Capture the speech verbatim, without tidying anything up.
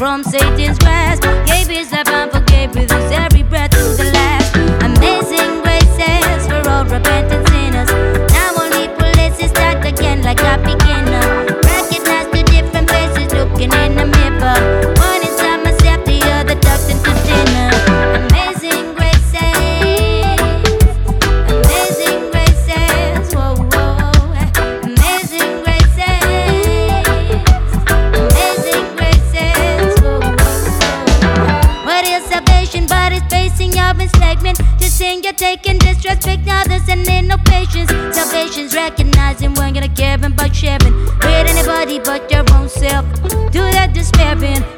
from Satan's grasp. Gave his life and forgave with his every breath to the last. Amazing graces for all repentant sinners. Now only police start again like a beginner. Recognize the different faces looking in the mirror. One inside myself, the other ducked into dinner. Amazing graces, amazing graces, whoa, whoa. Amazing graces, amazing graces, whoa, whoa. What is salvation but it's facing your enslavement? Just saying you're taking disrespect others and ain't no patience. Salvation's recognizing when you're not caring about sharing with anybody but your own self. Do that despairing.